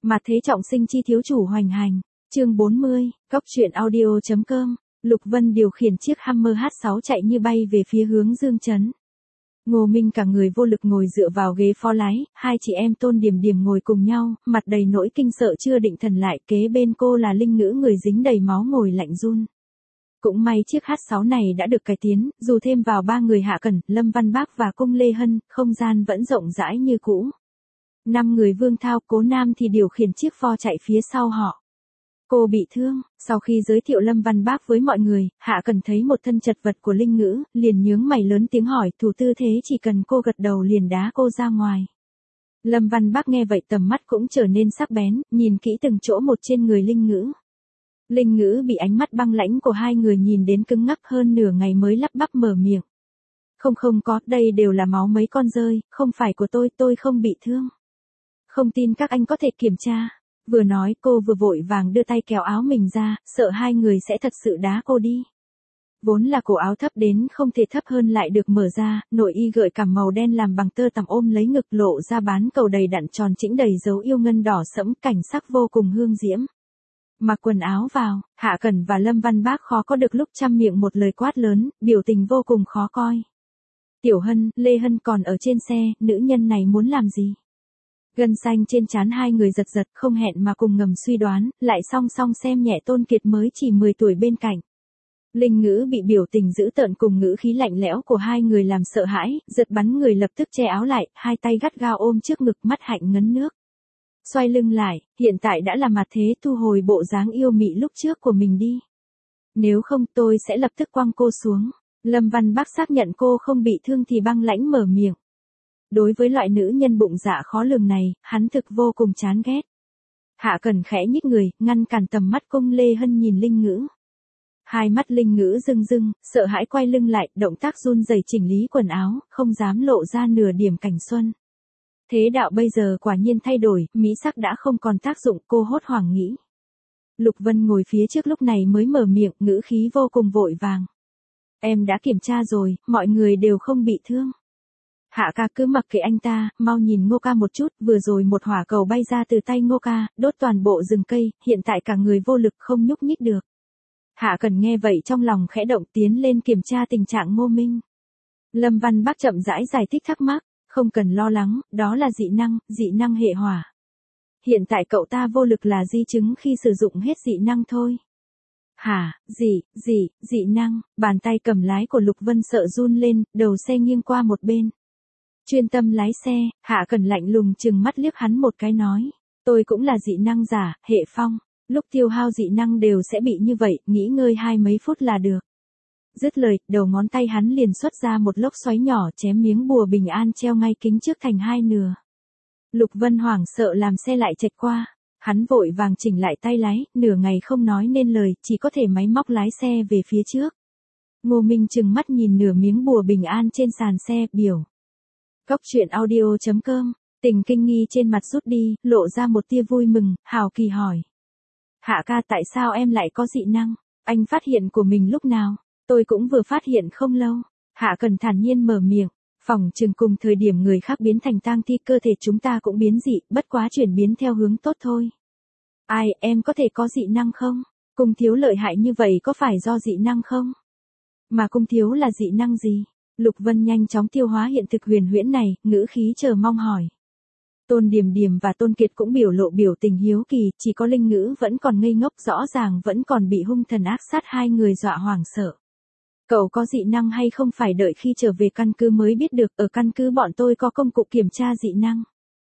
Mà thế trọng sinh chi thiếu chủ hoành hành. Chương 40, Cóc truyện audio.com. Lục Vân điều khiển chiếc Hummer H6 chạy như bay về phía hướng Dương Trấn. Ngô Minh cả người vô lực ngồi dựa vào ghế phó lái, hai chị em Tôn Điềm Điềm ngồi cùng nhau, mặt đầy nỗi kinh sợ chưa định thần lại, kế bên cô là Linh Ngữ người dính đầy máu ngồi lạnh run. Cũng may chiếc H6 này đã được cải tiến, dù thêm vào 3 người Hạ Cẩn, Lâm Văn Bác và Cung Lê Hân, không gian vẫn rộng rãi như cũ. 5 người Vương Thao, Cố Nam thì điều khiển chiếc Ford chạy phía sau họ. Cô bị thương, sau khi giới thiệu Lâm Văn Bác với mọi người, Hạ Cẩn thấy một thân chật vật của Linh Ngữ, liền nhướng mày lớn tiếng hỏi, thủ tư thế chỉ cần cô gật đầu liền đá cô ra ngoài. Lâm Văn Bác nghe vậy tầm mắt cũng trở nên sắc bén, nhìn kỹ từng chỗ một trên người Linh Ngữ. Linh Ngữ bị ánh mắt băng lãnh của hai người nhìn đến cứng ngắc hơn nửa ngày mới lắp bắp mở miệng. Không có, đây đều là máu mấy con rơi, không phải của tôi không bị thương. Không tin các anh có thể kiểm tra. Vừa nói cô vừa vội vàng đưa tay kéo áo mình ra, sợ hai người sẽ thật sự đá cô đi. Vốn là cổ áo thấp đến không thể thấp hơn lại được mở ra, nội y gợi cảm màu đen làm bằng tơ tằm ôm lấy ngực lộ ra bán cầu đầy đặn tròn chỉnh đầy dấu yêu ngân đỏ sẫm, cảnh sắc vô cùng hương diễm. Mặc quần áo vào, Hạ Cẩn và Lâm Văn Bác khó có được lúc trăm miệng một lời quát lớn, biểu tình vô cùng khó coi. Tiểu Hân, Lê Hân còn ở trên xe, nữ nhân này muốn làm gì? Gân xanh trên trán hai người giật giật, không hẹn mà cùng ngầm suy đoán, lại song song xem nhẹ Tôn Kiệt mới chỉ 10 tuổi bên cạnh. Linh Ngữ bị biểu tình dữ tợn cùng ngữ khí lạnh lẽo của hai người làm sợ hãi, giật bắn người lập tức che áo lại, hai tay gắt gao ôm trước ngực, mắt hạnh ngấn nước. Xoay lưng lại, hiện tại đã là mặt thế, thu hồi bộ dáng yêu mị lúc trước của mình đi. Nếu không tôi sẽ lập tức quăng cô xuống. Lâm Văn Bác xác nhận cô không bị thương thì băng lãnh mở miệng. Đối với loại nữ nhân bụng dạ khó lường này, hắn thực vô cùng chán ghét. Hạ Cẩn khẽ nhích người, ngăn cản tầm mắt Cung Lê Hân nhìn Linh Ngữ. Hai mắt Linh Ngữ rưng rưng, sợ hãi quay lưng lại, động tác run rẩy chỉnh lý quần áo, không dám lộ ra nửa điểm cảnh xuân. Thế đạo bây giờ quả nhiên thay đổi, mỹ sắc đã không còn tác dụng, cô hốt hoảng nghĩ. Lục Vân ngồi phía trước lúc này mới mở miệng, ngữ khí vô cùng vội vàng. Em đã kiểm tra rồi, mọi người đều không bị thương. Hạ ca cứ mặc kệ anh ta, mau nhìn Ngô ca một chút, vừa rồi một hỏa cầu bay ra từ tay Ngô ca, đốt toàn bộ rừng cây, hiện tại cả người vô lực không nhúc nhích được. Hạ Cẩn nghe vậy trong lòng khẽ động tiến lên kiểm tra tình trạng Ngô Minh. Lâm Văn Bác chậm rãi giải thích thắc mắc, không cần lo lắng, đó là dị năng hệ hỏa. Hiện tại cậu ta vô lực là di chứng khi sử dụng hết dị năng thôi. Hả, dị năng, bàn tay cầm lái của Lục Vân sợ run lên, đầu xe nghiêng qua một bên. Chuyên tâm lái xe, Hạ Cẩn lạnh lùng chừng mắt liếc hắn một cái nói, tôi cũng là dị năng giả, hệ phong, lúc tiêu hao dị năng đều sẽ bị như vậy, nghỉ ngơi 20 mấy phút là được. Dứt lời, đầu ngón tay hắn liền xuất ra một lốc xoáy nhỏ chém miếng bùa bình an treo ngay kính trước thành hai nửa. Lục Vân hoảng sợ làm xe lại chệch qua, hắn vội vàng chỉnh lại tay lái, nửa ngày không nói nên lời, chỉ có thể máy móc lái xe về phía trước. Ngô Minh trừng mắt nhìn nửa miếng bùa bình an trên sàn xe, biểu. Cóc truyện audio.com, tình kinh nghi trên mặt rút đi, lộ ra một tia vui mừng, hào kỳ hỏi. Hạ ca tại sao em lại có dị năng? Anh phát hiện của mình lúc nào? Tôi cũng vừa phát hiện không lâu. Hạ Cẩn thản nhiên mở miệng, phỏng chừng cùng thời điểm người khác biến thành tang thi cơ thể chúng ta cũng biến dị, bất quá chuyển biến theo hướng tốt thôi. Ai, em có thể có dị năng không? Cung thiếu lợi hại như vậy có phải do dị năng không? Mà cung thiếu là dị năng gì? Lục Vân nhanh chóng tiêu hóa hiện thực huyền huyễn này, ngữ khí chờ mong hỏi. Tôn Điềm Điềm và Tôn Kiệt cũng biểu lộ biểu tình hiếu kỳ, chỉ có Linh Ngữ vẫn còn ngây ngốc, rõ ràng vẫn còn bị hung thần ác sát hai người dọa hoảng sợ. Cậu có dị năng hay không phải đợi khi trở về căn cứ mới biết được, ở căn cứ bọn tôi có công cụ kiểm tra dị năng.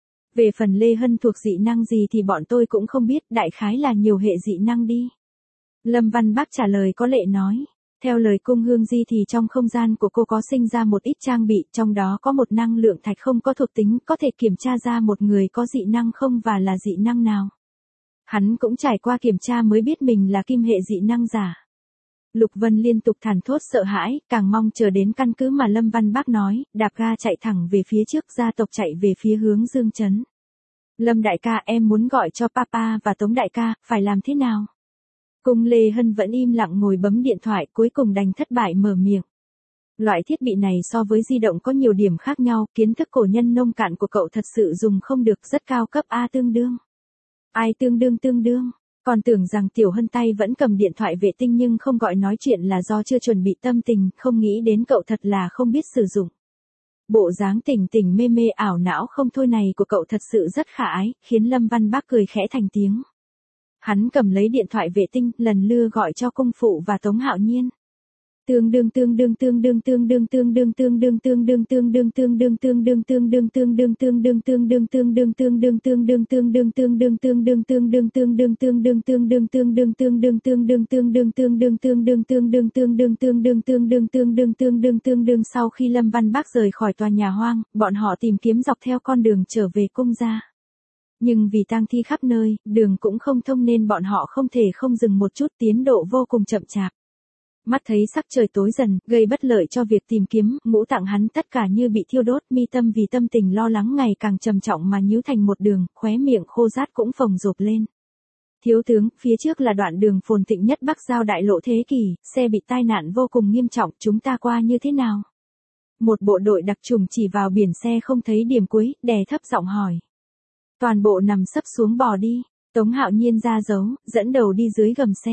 Về phần Lê Hân thuộc dị năng gì thì bọn tôi cũng không biết, đại khái là nhiều hệ dị năng đi. Lâm Văn Bác trả lời có lệ nói. Theo lời Cung Hương Di thì trong không gian của cô có sinh ra một ít trang bị, trong đó có một năng lượng thạch không có thuộc tính, có thể kiểm tra ra một người có dị năng không và là dị năng nào. Hắn cũng trải qua kiểm tra mới biết mình là kim hệ dị năng giả. Lục Vân liên tục thản thốt sợ hãi, càng mong chờ đến căn cứ mà Lâm Văn Bác nói, đạp ga chạy thẳng về phía trước, gia tộc chạy về phía hướng Dương Trấn. Lâm đại ca, em muốn gọi cho papa và Tống đại ca, phải làm thế nào? Cung Lê Hân vẫn im lặng ngồi bấm điện thoại, cuối cùng đành thất bại mở miệng. Loại thiết bị này so với di động có nhiều điểm khác nhau, kiến thức cổ nhân nông cạn của cậu thật sự dùng không được, rất cao cấp A tương đương. Ai tương đương. Còn tưởng rằng Tiểu Hân tay vẫn cầm điện thoại vệ tinh nhưng không gọi nói chuyện là do chưa chuẩn bị tâm tình, không nghĩ đến cậu thật là không biết sử dụng. Bộ dáng tỉnh tỉnh mê mê ảo não không thôi này của cậu thật sự rất khả ái, khiến Lâm Văn Bác cười khẽ thành tiếng. Hắn cầm lấy điện thoại vệ tinh, lần lưa gọi cho cung phụ và Tống Hạo Nhiên. Tương đương sau khi Lâm Văn Bác rời khỏi tòa nhà hoang, bọn họ tìm kiếm dọc theo con đường trở về cung gia. Nhưng vì tang thi khắp nơi, đường cũng không thông nên bọn họ không thể không dừng một chút, tiến độ vô cùng chậm chạp. Mắt thấy sắc trời tối dần, gây bất lợi cho việc tìm kiếm, ngũ tạng hắn tất cả như bị thiêu đốt, mi tâm vì tâm tình lo lắng ngày càng trầm trọng mà nhíu thành một đường, khóe miệng khô rát cũng phồng rộp lên. Thiếu tướng, phía trước là đoạn đường phồn thịnh nhất Bắc Giao đại lộ thế kỷ, xe bị tai nạn vô cùng nghiêm trọng, chúng ta qua như thế nào? Một bộ đội đặc chủng chỉ vào biển xe không thấy điểm cuối, đè thấp giọng hỏi. Toàn bộ nằm sấp xuống bò đi, Tống Hạo Nhiên ra dấu, dẫn đầu đi dưới gầm xe.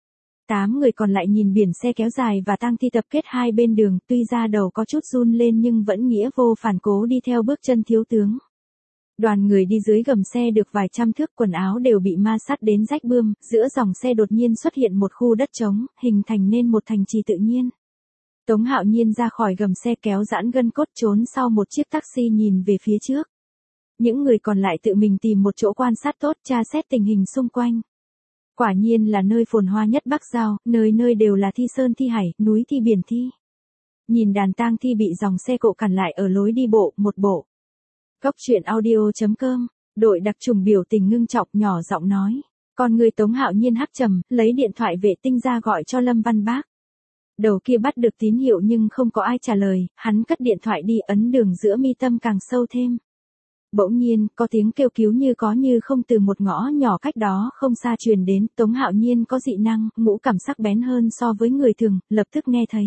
8 người còn lại nhìn biển xe kéo dài và tang thi tập kết hai bên đường, tuy ra đầu có chút run lên nhưng vẫn nghĩa vô phản cố đi theo bước chân thiếu tướng. Đoàn người đi dưới gầm xe được vài trăm thước, quần áo đều bị ma sát đến rách bươm, giữa dòng xe đột nhiên xuất hiện một khu đất trống, hình thành nên một thành trì tự nhiên. Tống Hạo Nhiên ra khỏi gầm xe kéo giãn gân cốt trốn sau một chiếc taxi nhìn về phía trước. Những người còn lại tự mình tìm một chỗ quan sát tốt, tra xét tình hình xung quanh. Quả nhiên là nơi phồn hoa nhất Bắc Giao, nơi nơi đều là thi sơn thi hải, núi thi biển thi. Nhìn đàn tang thi bị dòng xe cộ cản lại ở lối đi bộ, một bộ. Góc truyện audio.com, đội đặc trùng biểu tình ngưng trọng nhỏ giọng nói. Con người Tống Hạo Nhiên hắt trầm, lấy điện thoại vệ tinh ra gọi cho Lâm Văn Bác. Đầu kia bắt được tín hiệu nhưng không có ai trả lời, hắn cất điện thoại đi, ấn đường giữa mi tâm càng sâu thêm. Bỗng nhiên, có tiếng kêu cứu như có như không từ một ngõ nhỏ cách đó không xa truyền đến, Tống Hạo Nhiên có dị năng, ngũ cảm sắc bén hơn so với người thường, lập tức nghe thấy.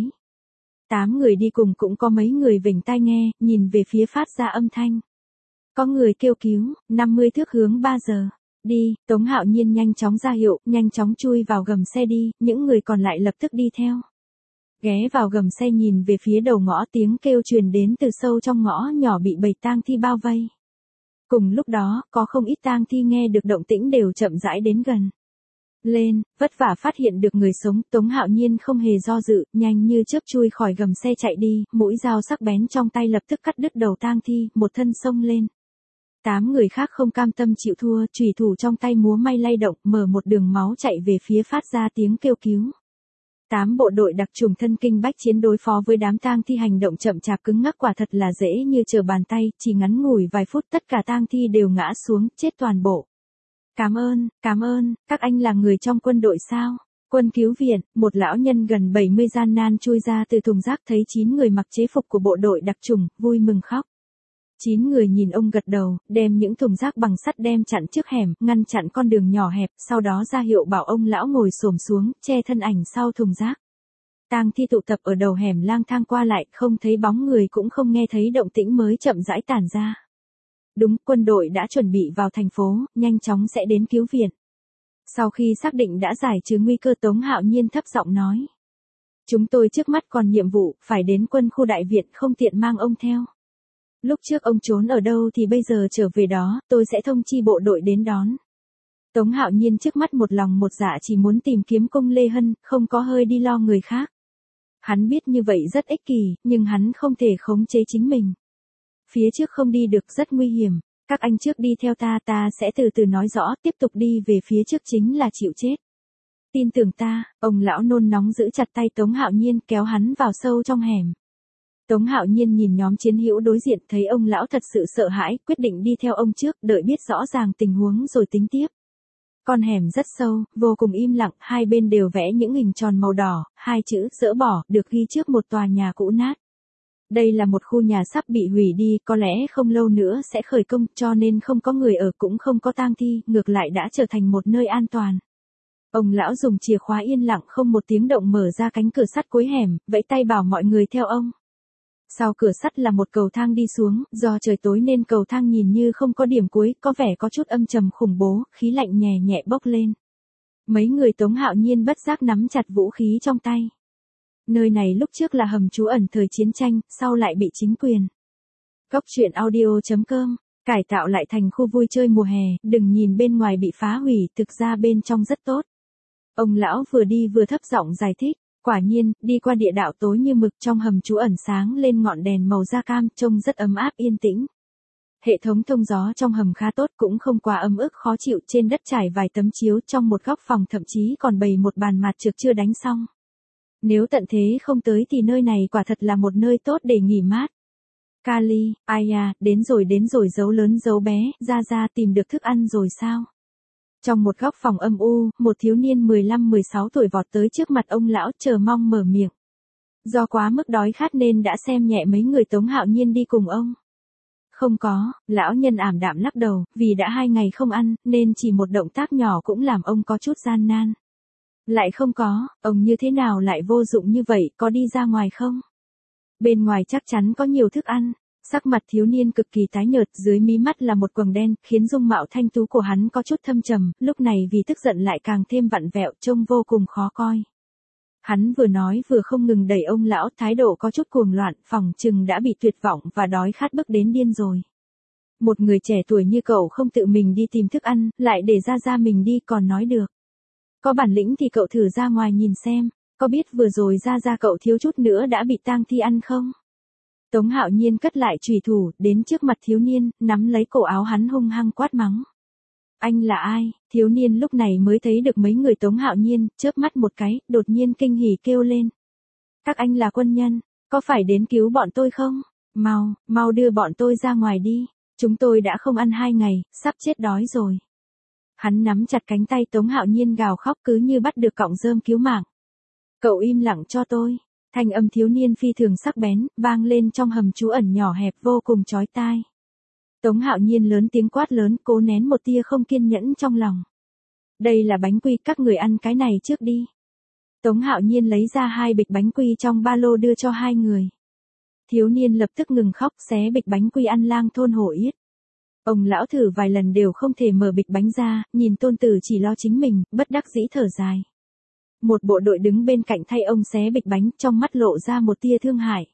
8 người đi cùng cũng có mấy người vểnh tai nghe, nhìn về phía phát ra âm thanh. Có người kêu cứu, 50 thước hướng 3 giờ. Đi, Tống Hạo Nhiên nhanh chóng ra hiệu, nhanh chóng chui vào gầm xe đi, những người còn lại lập tức đi theo. Ghé vào gầm xe nhìn về phía đầu ngõ, tiếng kêu truyền đến từ sâu trong ngõ nhỏ bị bầy tang thi bao vây. Cùng lúc đó, có không ít tang thi nghe được động tĩnh đều chậm rãi đến gần. Lên, vất vả phát hiện được người sống, Tống Hạo Nhiên không hề do dự, nhanh như chớp chui khỏi gầm xe chạy đi, mũi dao sắc bén trong tay lập tức cắt đứt đầu tang thi, một thân xông lên. 8 người khác không cam tâm chịu thua, chùy thủ trong tay múa may lay động, mở một đường máu chạy về phía phát ra tiếng kêu cứu. 8 bộ đội đặc trùng thân kinh bách chiến đối phó với đám tang thi hành động chậm chạp cứng ngắc quả thật là dễ như trở bàn tay, chỉ ngắn ngủi vài phút tất cả tang thi đều ngã xuống, chết toàn bộ. Cảm ơn, các anh là người trong quân đội sao? Quân cứu viện, một lão nhân gần 70 gian nan chui ra từ thùng rác thấy 9 người mặc chế phục của bộ đội đặc trùng, vui mừng khóc. 9 người nhìn ông gật đầu, đem những thùng rác bằng sắt đem chặn trước hẻm, ngăn chặn con đường nhỏ hẹp, sau đó ra hiệu bảo ông lão ngồi xổm xuống, che thân ảnh sau thùng rác. Tang thi tụ tập ở đầu hẻm lang thang qua lại, không thấy bóng người cũng không nghe thấy động tĩnh mới chậm rãi tản ra. Đúng, quân đội đã chuẩn bị vào thành phố, nhanh chóng sẽ đến cứu viện. Sau khi xác định đã giải trừ nguy cơ, Tống Hạo Nhiên thấp giọng nói. Chúng tôi trước mắt còn nhiệm vụ, phải đến quân khu đại viện, không tiện mang ông theo. Lúc trước ông trốn ở đâu thì bây giờ trở về đó, tôi sẽ thông chi bộ đội đến đón. Tống Hạo Nhiên trước mắt một lòng một dạ chỉ muốn tìm kiếm cung Lê Hân, không có hơi đi lo người khác. Hắn biết như vậy rất ích kỷ, nhưng hắn không thể khống chế chính mình. Phía trước không đi được rất nguy hiểm, các anh trước đi theo ta sẽ từ từ nói rõ, tiếp tục đi về phía trước chính là chịu chết. Tin tưởng ta, ông lão nôn nóng giữ chặt tay Tống Hạo Nhiên kéo hắn vào sâu trong hẻm. Tống Hạo Nhiên nhìn nhóm chiến hữu đối diện thấy ông lão thật sự sợ hãi, quyết định đi theo ông trước, đợi biết rõ ràng tình huống rồi tính tiếp. Con hẻm rất sâu, vô cùng im lặng, hai bên đều vẽ những hình tròn màu đỏ, hai chữ dỡ bỏ, được ghi trước một tòa nhà cũ nát. Đây là một khu nhà sắp bị hủy đi, có lẽ không lâu nữa sẽ khởi công, cho nên không có người ở cũng không có tang thi, ngược lại đã trở thành một nơi an toàn. Ông lão dùng chìa khóa yên lặng không một tiếng động mở ra cánh cửa sắt cuối hẻm, vẫy tay bảo mọi người theo ông. Sau cửa sắt là một cầu thang đi xuống, do trời tối nên cầu thang nhìn như không có điểm cuối, có vẻ có chút âm trầm khủng bố, khí lạnh nhẹ nhẹ bốc lên. Mấy người Tống Hạo Nhiên bất giác nắm chặt vũ khí trong tay. Nơi này lúc trước là hầm trú ẩn thời chiến tranh, sau lại bị chính quyền. Cốc truyện audio.com cải tạo lại thành khu vui chơi mùa hè, đừng nhìn bên ngoài bị phá hủy, thực ra bên trong rất tốt. Ông lão vừa đi vừa thấp giọng giải thích, quả nhiên, đi qua địa đạo tối như mực trong hầm trú ẩn sáng lên ngọn đèn màu da cam, trông rất ấm áp yên tĩnh. Hệ thống thông gió trong hầm khá tốt, cũng không quá ấm ức khó chịu, trên đất trải vài tấm chiếu, trong một góc phòng thậm chí còn bày một bàn mạt trược chưa đánh xong. Nếu tận thế không tới thì nơi này quả thật là một nơi tốt để nghỉ mát. Kali, ai à, đến rồi dấu lớn dấu bé, ra tìm được thức ăn rồi sao? Trong một góc phòng âm u, một thiếu niên 15-16 tuổi vọt tới trước mặt ông lão, chờ mong mở miệng. Do quá mức đói khát nên đã xem nhẹ mấy người Tống Hạo Nhiên đi cùng ông. Không có, lão nhân ảm đạm lắc đầu, vì đã 2 ngày không ăn, nên chỉ một động tác nhỏ cũng làm ông có chút gian nan. Lại không có, ông như thế nào lại vô dụng như vậy, có đi ra ngoài không? Bên ngoài chắc chắn có nhiều thức ăn. Sắc mặt thiếu niên cực kỳ tái nhợt, dưới mí mắt là một quầng đen, khiến dung mạo thanh tú của hắn có chút thâm trầm, lúc này vì tức giận lại càng thêm vặn vẹo, trông vô cùng khó coi. Hắn vừa nói vừa không ngừng đẩy ông lão, thái độ có chút cuồng loạn, phỏng chừng đã bị tuyệt vọng và đói khát bức đến điên rồi. Một người trẻ tuổi như cậu không tự mình đi tìm thức ăn, lại để ra mình đi còn nói được. Có bản lĩnh thì cậu thử ra ngoài nhìn xem, có biết vừa rồi ra cậu thiếu chút nữa đã bị tang thi ăn không? Tống Hạo Nhiên cất lại chùy thủ, đến trước mặt thiếu niên, nắm lấy cổ áo hắn hung hăng quát mắng. Anh là ai? Thiếu niên lúc này mới thấy được mấy người Tống Hạo Nhiên, chớp mắt một cái, đột nhiên kinh hỉ kêu lên. Các anh là quân nhân, có phải đến cứu bọn tôi không? Mau đưa bọn tôi ra ngoài đi, chúng tôi đã không ăn 2 ngày, sắp chết đói rồi. Hắn nắm chặt cánh tay Tống Hạo Nhiên gào khóc cứ như bắt được cọng rơm cứu mạng. Cậu im lặng cho tôi. Thanh âm thiếu niên phi thường sắc bén, vang lên trong hầm trú ẩn nhỏ hẹp vô cùng chói tai. Tống Hạo Nhiên lớn tiếng quát lớn, cố nén một tia không kiên nhẫn trong lòng. Đây là bánh quy, các người ăn cái này trước đi. Tống Hạo Nhiên lấy ra 2 bịch bánh quy trong ba lô đưa cho 2 người. Thiếu niên lập tức ngừng khóc, xé bịch bánh quy ăn lang thôn hổ yết. Ông lão thử vài lần đều không thể mở bịch bánh ra, nhìn tôn tử chỉ lo chính mình, bất đắc dĩ thở dài. Một bộ đội đứng bên cạnh thay ông xé bịch bánh, trong mắt lộ ra một tia thương hại.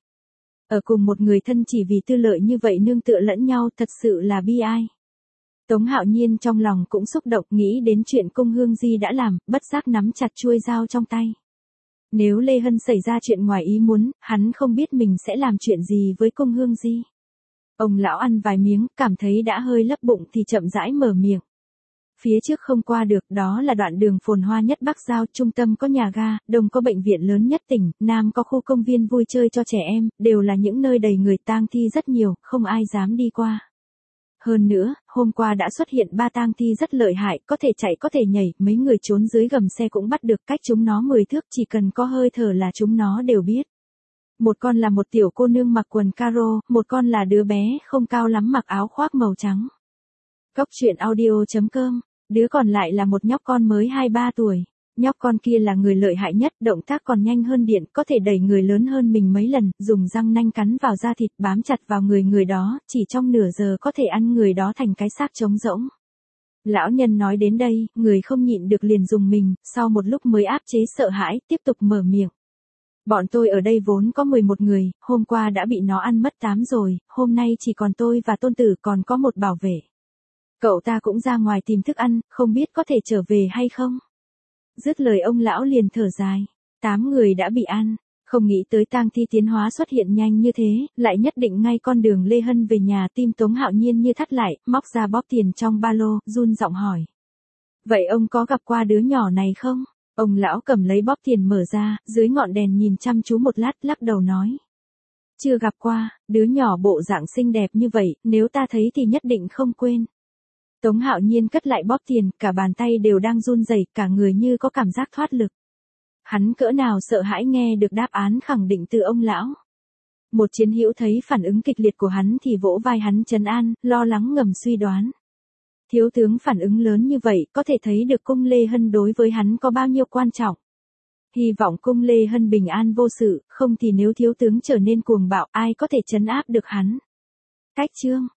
Ở cùng một người thân chỉ vì tư lợi như vậy nương tựa lẫn nhau, thật sự là bi ai. Tống Hạo Nhiên trong lòng cũng xúc động, nghĩ đến chuyện Cung Hương Di đã làm, bất giác nắm chặt chuôi dao trong tay. Nếu Lê Hân xảy ra chuyện ngoài ý muốn, hắn không biết mình sẽ làm chuyện gì với Cung Hương Di. Ông lão ăn vài miếng, cảm thấy đã hơi lấp bụng thì chậm rãi mở miệng. Phía trước không qua được, đó là đoạn đường phồn hoa nhất Bắc Giao, trung tâm có nhà ga, đông có bệnh viện lớn nhất tỉnh, nam có khu công viên vui chơi cho trẻ em, đều là những nơi đầy người, tang thi rất nhiều, không ai dám đi qua. Hơn nữa, hôm qua đã xuất hiện 3 tang thi rất lợi hại, có thể chạy có thể nhảy, mấy người trốn dưới gầm xe cũng bắt được, cách chúng nó 10 thước, chỉ cần có hơi thở là chúng nó đều biết. Một con là một tiểu cô nương mặc quần caro, một con là đứa bé không cao lắm mặc áo khoác màu trắng. Cốc truyện audio.com, đứa còn lại là một nhóc con mới 2-3 tuổi. Nhóc con kia là người lợi hại nhất, động tác còn nhanh hơn điện, có thể đẩy người lớn hơn mình mấy lần, dùng răng nanh cắn vào da thịt bám chặt vào người đó, chỉ trong nửa giờ có thể ăn người đó thành cái xác trống rỗng. Lão nhân nói đến đây, người không nhịn được liền dùng mình, sau một lúc mới áp chế sợ hãi, tiếp tục mở miệng. Bọn tôi ở đây vốn có 11 người, hôm qua đã bị nó ăn mất 8 rồi, hôm nay chỉ còn tôi và tôn tử còn có một bảo vệ. Cậu ta cũng ra ngoài tìm thức ăn, không biết có thể trở về hay không? Dứt lời ông lão liền thở dài. 8 người đã bị ăn, không nghĩ tới tang thi tiến hóa xuất hiện nhanh như thế, lại nhất định ngay con đường Lê Hân về nhà, tim Tống Hạo Nhiên như thắt lại, móc ra bóp tiền trong ba lô, run giọng hỏi. Vậy ông có gặp qua đứa nhỏ này không? Ông lão cầm lấy bóp tiền mở ra, dưới ngọn đèn nhìn chăm chú một lát, lắc đầu nói. Chưa gặp qua, đứa nhỏ bộ dạng xinh đẹp như vậy, nếu ta thấy thì nhất định không quên. Tống Hạo Nhiên cất lại bóp tiền, cả bàn tay đều đang run rẩy, cả người như có cảm giác thoát lực. Hắn cỡ nào sợ hãi nghe được đáp án khẳng định từ ông lão. Một chiến hữu thấy phản ứng kịch liệt của hắn thì vỗ vai hắn trấn an, lo lắng ngầm suy đoán. Thiếu tướng phản ứng lớn như vậy, có thể thấy được cung Lê Hân đối với hắn có bao nhiêu quan trọng. Hy vọng cung Lê Hân bình an vô sự, không thì nếu thiếu tướng trở nên cuồng bạo ai có thể trấn áp được hắn. Cách chương.